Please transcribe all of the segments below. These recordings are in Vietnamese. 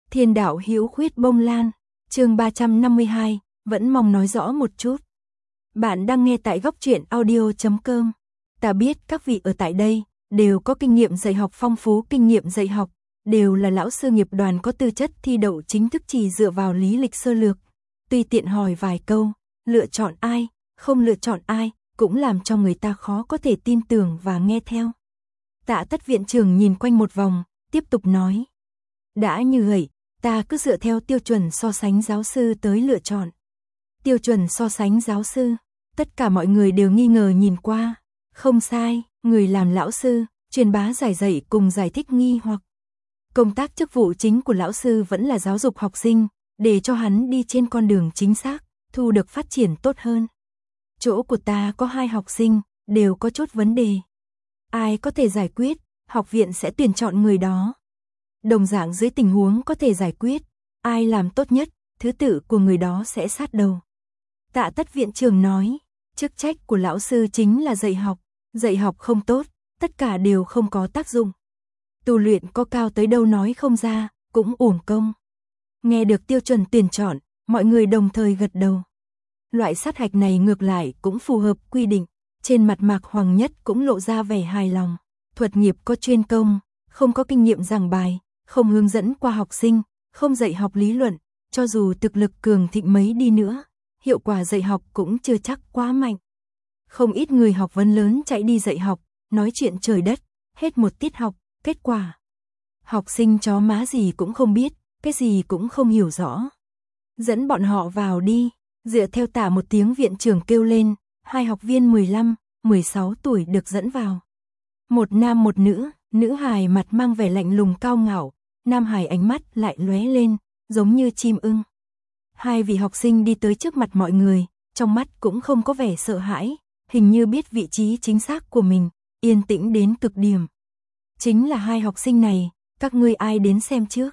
Thiên đạo hữu khuyết bông lan, chương 352, vẫn mong nói rõ một chút. Bạn đang nghe tại góc truyện audio.com. Ta biết các vị ở tại đây đều có kinh nghiệm dạy học phong phú, kinh nghiệm dạy học đều là lão sư nghiệp đoàn có tư chất thi đậu chính thức, chỉ dựa vào lý lịch sơ lược, tùy tiện hỏi vài câu, lựa chọn ai, không lựa chọn ai, cũng làm cho người ta khó có thể tin tưởng và nghe theo. Tạ Tất viện trưởng nhìn quanh một vòng, tiếp tục nói: đã như vậy, ta cứ dựa theo tiêu chuẩn so sánh giáo sư tới lựa chọn. Tiêu chuẩn so sánh giáo sư, tất cả mọi người đều nghi ngờ nhìn qua. Không sai, người làm lão sư, truyền bá giải dạy cùng giải thích nghi hoặc. Công tác chức vụ chính của lão sư vẫn là giáo dục học sinh, để cho hắn đi trên con đường chính xác, thu được phát triển tốt hơn. Chỗ của ta có 2 học sinh, đều có chút vấn đề. Ai có thể giải quyết, học viện sẽ tuyển chọn người đó. Đồng dạng dưới tình huống có thể giải quyết, ai làm tốt nhất, thứ tự của người đó sẽ sát đầu. Tạ Tất viện trưởng nói, chức trách của lão sư chính là dạy học không tốt, tất cả đều không có tác dụng. Tu luyện có cao tới đâu nói không ra, cũng uổng công. Nghe được tiêu chuẩn tuyển chọn, mọi người đồng thời gật đầu. Loại sát hạch này ngược lại cũng phù hợp quy định. Trên mặt Mạc Hoàng Nhất cũng lộ ra vẻ hài lòng. Thuật nghiệp có chuyên công, không có kinh nghiệm giảng bài, không hướng dẫn qua học sinh, không dạy học lý luận, cho dù thực lực cường thịnh mấy đi nữa, hiệu quả dạy học cũng chưa chắc quá mạnh. Không ít người học vấn lớn chạy đi dạy học, nói chuyện trời đất, hết một tiết học, kết quả học sinh chó má gì cũng không biết, cái gì cũng không hiểu rõ. Dẫn bọn họ vào đi, dựa theo Tạ một tiếng viện trưởng kêu lên, 2 học viên 15, 16 tuổi được dẫn vào. Một nam một nữ, nữ hài mặt mang vẻ lạnh lùng cao ngạo, nam hài ánh mắt lại lóe lên, giống như chim ưng. 2 vị học sinh đi tới trước mặt mọi người, trong mắt cũng không có vẻ sợ hãi, hình như biết vị trí chính xác của mình, yên tĩnh đến cực điểm. Chính là 2 học sinh này, các ngươi ai đến xem trước?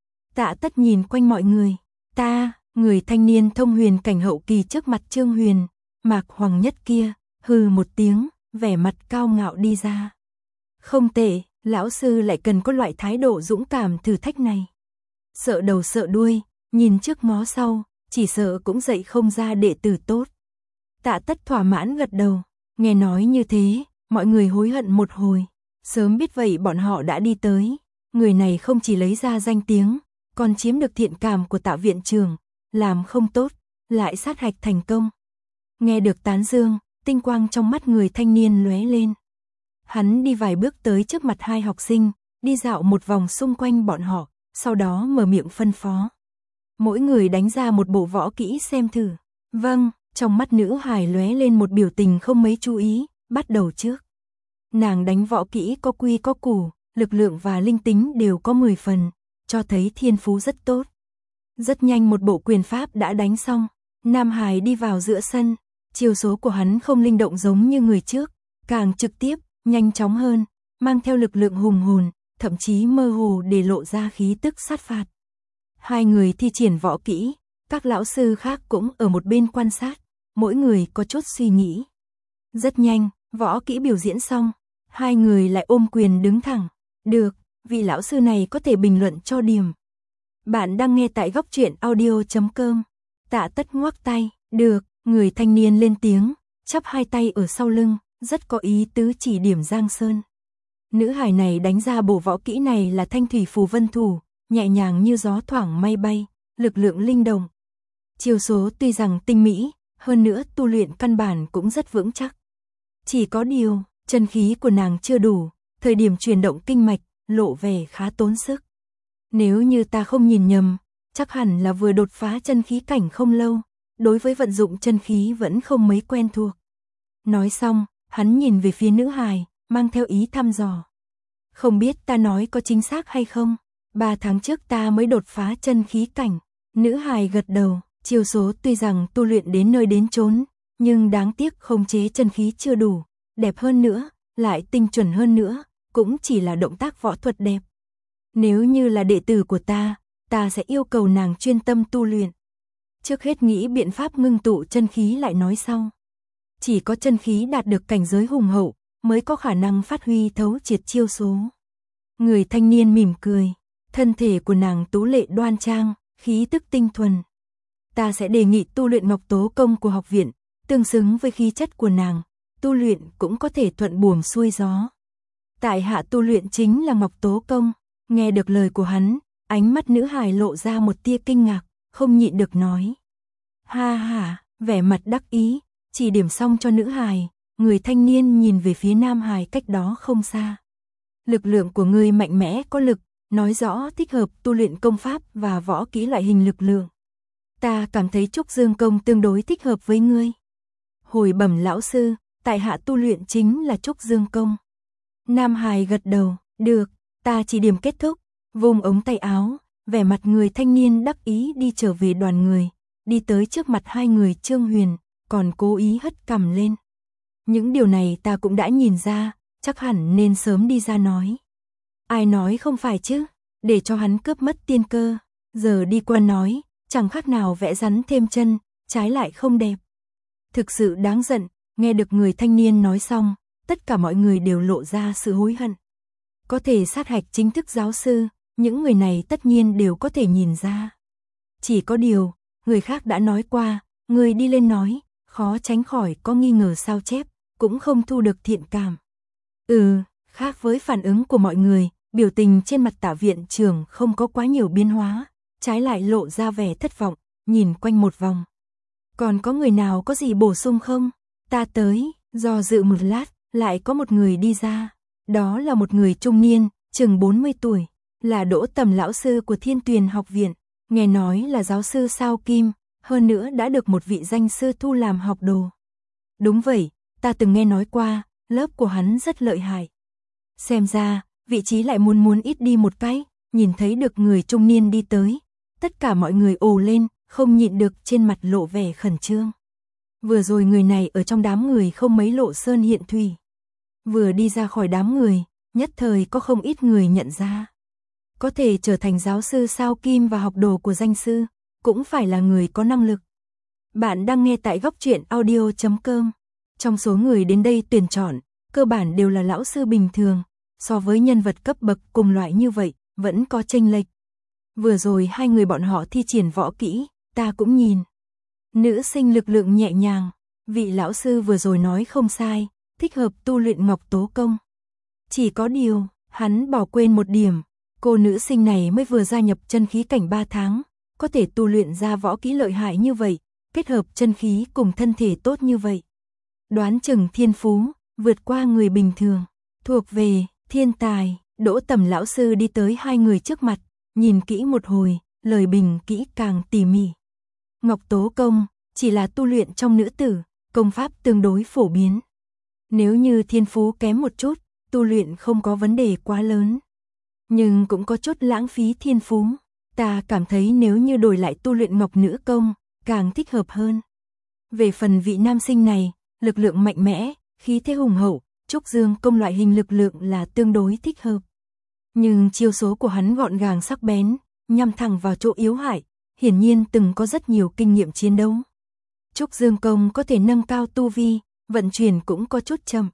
Tạ Tất nhìn quanh mọi người, ta, người thanh niên thông huyền cảnh hậu kỳ trước mặt Trương Huyền, Mạc Hoàng Nhất kia, hừ một tiếng, vẻ mặt cao ngạo đi ra. Không tệ, lão sư lại cần có loại thái độ dũng cảm thử thách này. Sợ đầu sợ đuôi, nhìn trước ngó sau, chỉ sợ cũng dạy không ra đệ tử tốt. Tạ Tất thỏa mãn gật đầu, nghe nói như thế, mọi người hối hận một hồi. Sớm biết vậy bọn họ đã đi tới. Người này không chỉ lấy ra danh tiếng, còn chiếm được thiện cảm của Tạ viện trưởng, làm không tốt, lại sát hạch thành công. Nghe được tán dương, tinh quang trong mắt người thanh niên lóe lên. Hắn đi vài bước tới trước mặt 2 học sinh, đi dạo một vòng xung quanh bọn họ, sau đó mở miệng phân phó. Mỗi người đánh ra một bộ võ kỹ xem thử. Vâng, trong mắt nữ hài lóe lên một biểu tình không mấy chú ý, bắt đầu trước. Nàng đánh võ kỹ có quy có củ, lực lượng và linh tính đều có 10 phần, cho thấy thiên phú rất tốt. Rất nhanh một bộ quyền pháp đã đánh xong, nam hài đi vào giữa sân, chiêu số của hắn không linh động giống như người trước, càng trực tiếp, nhanh chóng hơn, mang theo lực lượng hùng hồn, thậm chí mơ hồ để lộ ra khí tức sát phạt. 2 người thi triển võ kỹ, các lão sư khác cũng ở một bên quan sát, mỗi người có chút suy nghĩ. Rất nhanh, võ kỹ biểu diễn xong, 2 người lại ôm quyền đứng thẳng. Được, vị lão sư này có thể bình luận cho điểm. Bạn đang nghe tại góc truyện audio.com. Tạ Tất ngoắc tay, được, người thanh niên lên tiếng, chắp 2 tay ở sau lưng, rất có ý tứ chỉ điểm Giang Sơn. Nữ hài này đánh ra bộ võ kỹ này là Thanh Thủy Phù Vân Thủ, nhẹ nhàng như gió thoảng mây bay, lực lượng linh động. Chiêu số tuy rằng tinh mỹ, hơn nữa tu luyện căn bản cũng rất vững chắc. Chỉ có điều, chân khí của nàng chưa đủ, thời điểm chuyển động kinh mạch, lộ vẻ khá tốn sức. Nếu như ta không nhìn nhầm, chắc hẳn là vừa đột phá chân khí cảnh không lâu, đối với vận dụng chân khí vẫn không mấy quen thuộc. Nói xong, hắn nhìn về phía nữ hài, mang theo ý thăm dò. Không biết ta nói có chính xác hay không? 3 tháng trước ta mới đột phá chân khí cảnh. Nữ hài gật đầu, chiêu số tuy rằng tu luyện đến nơi đến chốn, nhưng đáng tiếc khống chế chân khí chưa đủ, đẹp hơn nữa, lại tinh chuẩn hơn nữa, cũng chỉ là động tác võ thuật đẹp. Nếu như là đệ tử của ta sẽ yêu cầu nàng chuyên tâm tu luyện. Trước hết nghĩ biện pháp ngưng tụ chân khí lại nói sau. Chỉ có chân khí đạt được cảnh giới hùng hậu, mới có khả năng phát huy thấu triệt chiêu số. Người thanh niên mỉm cười, Thân thể của nàng tú lệ đoan trang, khí tức tinh thuần. Ta sẽ đề nghị tu luyện Ngọc Tố Công của học viện, tương xứng với khí chất của nàng, tu luyện cũng có thể thuận buồm xuôi gió. Tại hạ tu luyện chính là Ngọc Tố Công. Nghe được lời của hắn, ánh mắt nữ hài lộ ra một tia kinh ngạc, không nhịn được nói. Ha ha, vẻ mặt đắc ý, chỉ điểm xong cho nữ hài, người thanh niên nhìn về phía nam hài cách đó không xa. Lực lượng của ngươi mạnh mẽ có lực, nói rõ thích hợp tu luyện công pháp và võ kỹ loại hình lực lượng. Ta cảm thấy Trúc Dương Công tương đối thích hợp với ngươi. Hồi bẩm lão sư, tại hạ tu luyện chính là Trúc Dương Công. Nam hài gật đầu, được, ta chỉ điểm kết thúc, vùng ống tay áo, vẻ mặt người thanh niên đắc ý đi trở về đoàn người, đi tới trước mặt hai người Trương Huyền, còn cố ý hất cằm lên. Những điều này ta cũng đã nhìn ra, chắc hẳn nên sớm đi ra nói. Ai nói không phải chứ, để cho hắn cướp mất tiên cơ, giờ đi qua nói, chẳng khác nào vẽ rắn thêm chân, trái lại không đẹp. Thực sự đáng giận, nghe được người thanh niên nói xong, tất cả mọi người đều lộ ra sự hối hận. Có thể sát hạch chính thức giáo sư, những người này tất nhiên đều có thể nhìn ra. Chỉ có điều, người khác đã nói qua, người đi lên nói, khó tránh khỏi có nghi ngờ sao chép, cũng không thu được thiện cảm. Khác với phản ứng của mọi người, biểu tình trên mặt Tạ viện trưởng không có quá nhiều biến hóa, trái lại lộ ra vẻ thất vọng, nhìn quanh một vòng. Còn có người nào có gì bổ sung không? Ta tới, do dự một lát, lại có một người đi ra. Đó là một người trung niên, chừng 40 tuổi, là Đỗ Tầm lão sư của Thiên Tuyền học viện, nghe nói là giáo sư sao kim, hơn nữa đã được một vị danh sư thu làm học đồ. Đúng vậy, ta từng nghe nói qua, lớp của hắn rất lợi hại. Xem ra, vị trí lại muốn ít đi một cái, nhìn thấy được người trung niên đi tới. Tất cả mọi người ồ lên, không nhịn được trên mặt lộ vẻ khẩn trương. Vừa rồi người này ở trong đám người không mấy lộ sơn hiện thủy. Vừa đi ra khỏi đám người, nhất thời có không ít người nhận ra. Có thể trở thành giáo sư sao kim và học đồ của danh sư, cũng phải là người có năng lực. Bạn đang nghe tại Góc Truyện Audio.com. Trong số người đến đây tuyển chọn, cơ bản đều là lão sư bình thường, so với nhân vật cấp bậc cùng loại như vậy, vẫn có chênh lệch. Vừa rồi hai người bọn họ thi triển võ kỹ, ta cũng nhìn. Nữ sinh lực lượng nhẹ nhàng, vị lão sư vừa rồi nói không sai, thích hợp tu luyện Ngọc Tố Công. Chỉ có điều, hắn bỏ quên một điểm, cô nữ sinh này mới vừa gia nhập chân khí cảnh 3 tháng, có thể tu luyện ra võ kỹ lợi hại như vậy, kết hợp chân khí cùng thân thể tốt như vậy. Đoán chừng thiên phú, vượt qua người bình thường, thuộc về thiên tài. Đỗ Tầm lão sư đi tới hai người trước mặt, nhìn kỹ một hồi, lời bình kỹ càng tỉ mỉ. Ngọc Tố Công chỉ là tu luyện trong nữ tử, công pháp tương đối phổ biến. Nếu như thiên phú kém một chút, tu luyện không có vấn đề quá lớn. Nhưng cũng có chút lãng phí thiên phú. Ta cảm thấy nếu như đổi lại tu luyện Ngọc Nữ Công, càng thích hợp hơn. Về phần vị nam sinh này, lực lượng mạnh mẽ, khí thế hùng hậu, Trúc Dương Công loại hình lực lượng là tương đối thích hợp. Nhưng chiêu số của hắn gọn gàng sắc bén, nhằm thẳng vào chỗ yếu hại, hiển nhiên từng có rất nhiều kinh nghiệm chiến đấu. Trúc Dương Công có thể nâng cao tu vi, vận chuyển cũng có chút chậm.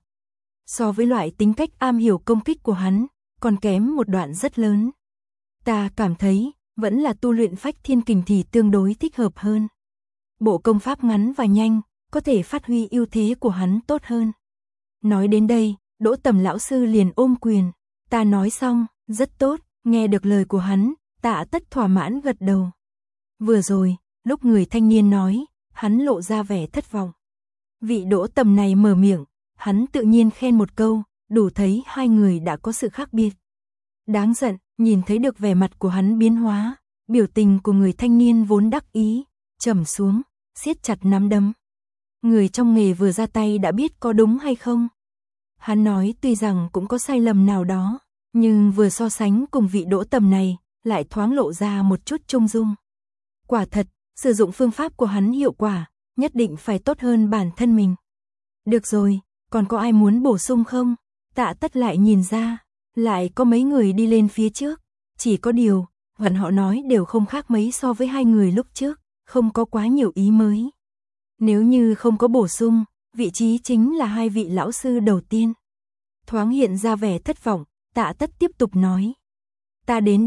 So với loại tính cách am hiểu công kích của hắn, còn kém một đoạn rất lớn. Ta cảm thấy, vẫn là tu luyện Phách Thiên Kình thì tương đối thích hợp hơn. Bộ công pháp ngắn và nhanh, có thể phát huy ưu thế của hắn tốt hơn. Nói đến đây, Đỗ Tầm lão sư liền ôm quyền. Ta nói xong, rất tốt, nghe được lời của hắn, Tạ Tất thỏa mãn gật đầu. Vừa rồi, lúc người thanh niên nói, hắn lộ ra vẻ thất vọng. Vị Đỗ Tầm này mở miệng, hắn tự nhiên khen một câu, đủ thấy hai người đã có sự khác biệt. Đáng giận, nhìn thấy được vẻ mặt của hắn biến hóa, biểu tình của người thanh niên vốn đắc ý, trầm xuống, siết chặt nắm đấm. Người trong nghề vừa ra tay đã biết có đúng hay không. Hắn nói tuy rằng cũng có sai lầm nào đó, nhưng vừa so sánh cùng vị Đỗ Tầm này, lại thoáng lộ ra một chút trung dung. Quả thật, sử dụng phương pháp của hắn hiệu quả, nhất định phải tốt hơn bản thân mình. Được rồi, còn có ai muốn bổ sung không? Tạ Tất lại nhìn ra, lại có mấy người đi lên phía trước. Chỉ có điều, bọn họ nói đều không khác mấy so với hai người lúc trước, không có quá nhiều ý mới. Nếu như không có bổ sung, vị trí chính là hai vị lão sư đầu tiên. Thoáng hiện ra vẻ thất vọng, Tạ Tất tiếp tục nói. Ta đến đi,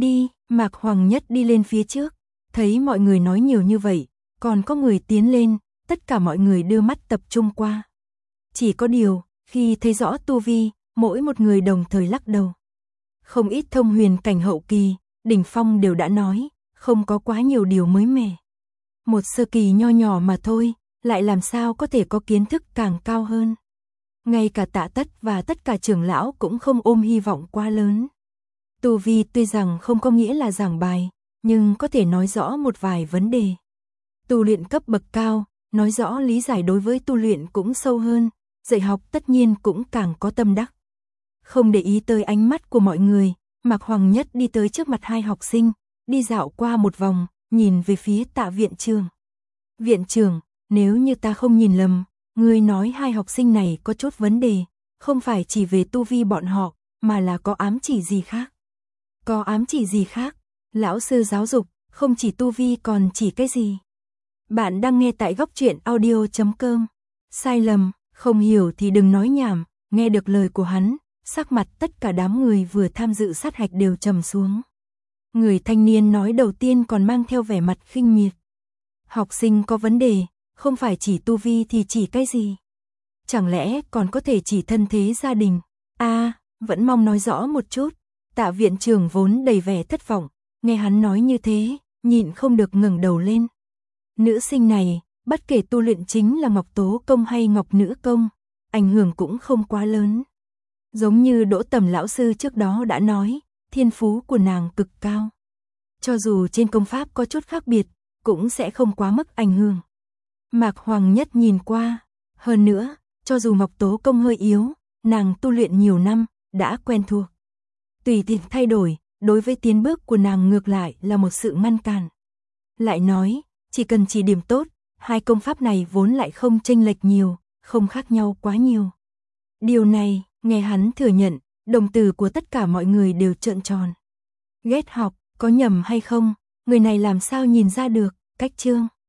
Mạc Hoàng Nhất đi lên phía trước, thấy mọi người nói nhiều như vậy, còn có người tiến lên, tất cả mọi người đưa mắt tập trung qua. Chỉ có điều, khi thấy rõ tu vi, mỗi một người đồng thời lắc đầu. Không ít thông huyền cảnh hậu kỳ, đỉnh phong đều đã nói, không có quá nhiều điều mới mẻ. Một sơ kỳ nho nhỏ mà thôi, lại làm sao có thể có kiến thức càng cao hơn. Ngay cả Tạ Tất và tất cả trưởng lão cũng không ôm hy vọng quá lớn. Tu vi tuy rằng không có nghĩa là giảng bài, nhưng có thể nói rõ một vài vấn đề. Tu luyện cấp bậc cao, nói rõ lý giải đối với tu luyện cũng sâu hơn, dạy học tất nhiên cũng càng có tâm đắc. Không để ý tới ánh mắt của mọi người, Mạc Hoàng Nhất đi tới trước mặt hai học sinh, đi dạo qua một vòng, nhìn về phía Tạ viện trưởng. Viện trưởng, nếu như ta không nhìn lầm, ngươi nói hai học sinh này có chút vấn đề, không phải chỉ về tu vi bọn họ, mà là có ám chỉ gì khác. Có ám chỉ gì khác? Lão sư giáo dục, không chỉ tu vi còn chỉ cái gì? Bạn đang nghe tại góc truyện audio.com. Sai lầm, không hiểu thì đừng nói nhảm, nghe được lời của hắn, sắc mặt tất cả đám người vừa tham dự sát hạch đều trầm xuống. Người thanh niên nói đầu tiên còn mang theo vẻ mặt khinh miệt. Học sinh có vấn đề, không phải chỉ tu vi thì chỉ cái gì? Chẳng lẽ còn có thể chỉ thân thế gia đình? Vẫn mong nói rõ một chút. Tạ viện trưởng vốn đầy vẻ thất vọng, nghe hắn nói như thế, nhịn không được ngẩng đầu lên. Nữ sinh này, bất kể tu luyện chính là Ngọc Tố Công hay Ngọc Nữ Công, ảnh hưởng cũng không quá lớn. Giống như Đỗ Tầm lão sư trước đó đã nói, thiên phú của nàng cực cao. Cho dù trên công pháp có chút khác biệt, cũng sẽ không quá mức ảnh hưởng. Mạc Hoàng Nhất nhìn qua, hơn nữa, cho dù Ngọc Tố Công hơi yếu, nàng tu luyện nhiều năm, đã quen thuộc. Tùy tiện thay đổi, đối với tiến bước của nàng ngược lại là một sự ngăn cản. Lại nói, chỉ cần chỉ điểm tốt, hai công pháp này vốn lại không chênh lệch nhiều, không khác nhau quá nhiều. Điều này, nghe hắn thừa nhận, đồng tử của tất cả mọi người đều trợn tròn. Ghét học, có nhầm hay không, người này làm sao nhìn ra được, cách chương.